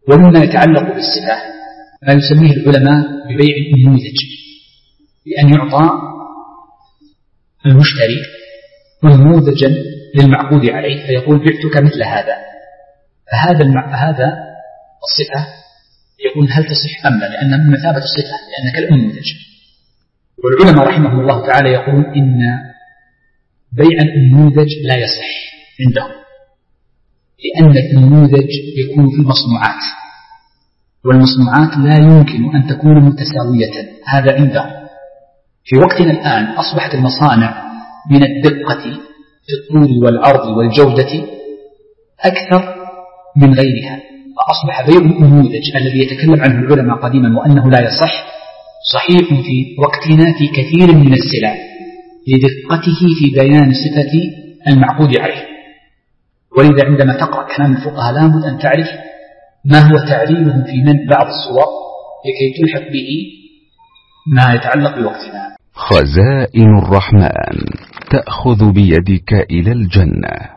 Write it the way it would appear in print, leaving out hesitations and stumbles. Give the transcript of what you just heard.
ومما يتعلق بالصفة ما يسميه العلماء ببيع النموذج، بأن يعطى المشتري نموذجا للمعقود عليه فيقول بعتك مثل هذا، فهذا الصفة يقول هل تصح أم لا، لأن من مثابة الصفة لأنك النموذج. والعلماء رحمهم الله تعالى يقولون إن بيع النموذج لا يصح عندهم، لأن النموذج يكون في المصنوعات، والمصنوعات لا يمكن أن تكون متساوية، هذا عندهم. في وقتنا الآن أصبحت المصانع من الدقة في الطول والعرض والجودة أكثر من غيرها، فأصبح بيع النموذج الذي يتكلم عنه العلماء قديما وأنه لا يصح صحيح في وقتنا في كثير من السلع لدقته في بيان صفة المعقود عليه. ولذا عندما تقرأ كلام الفقهاء لابد أن تعرف ما هو تعليلهم في من بعض الصور لكي تلحق به ما يتعلق بوقتنا. خزائن الرحمن تأخذ بيدك إلى الجنة.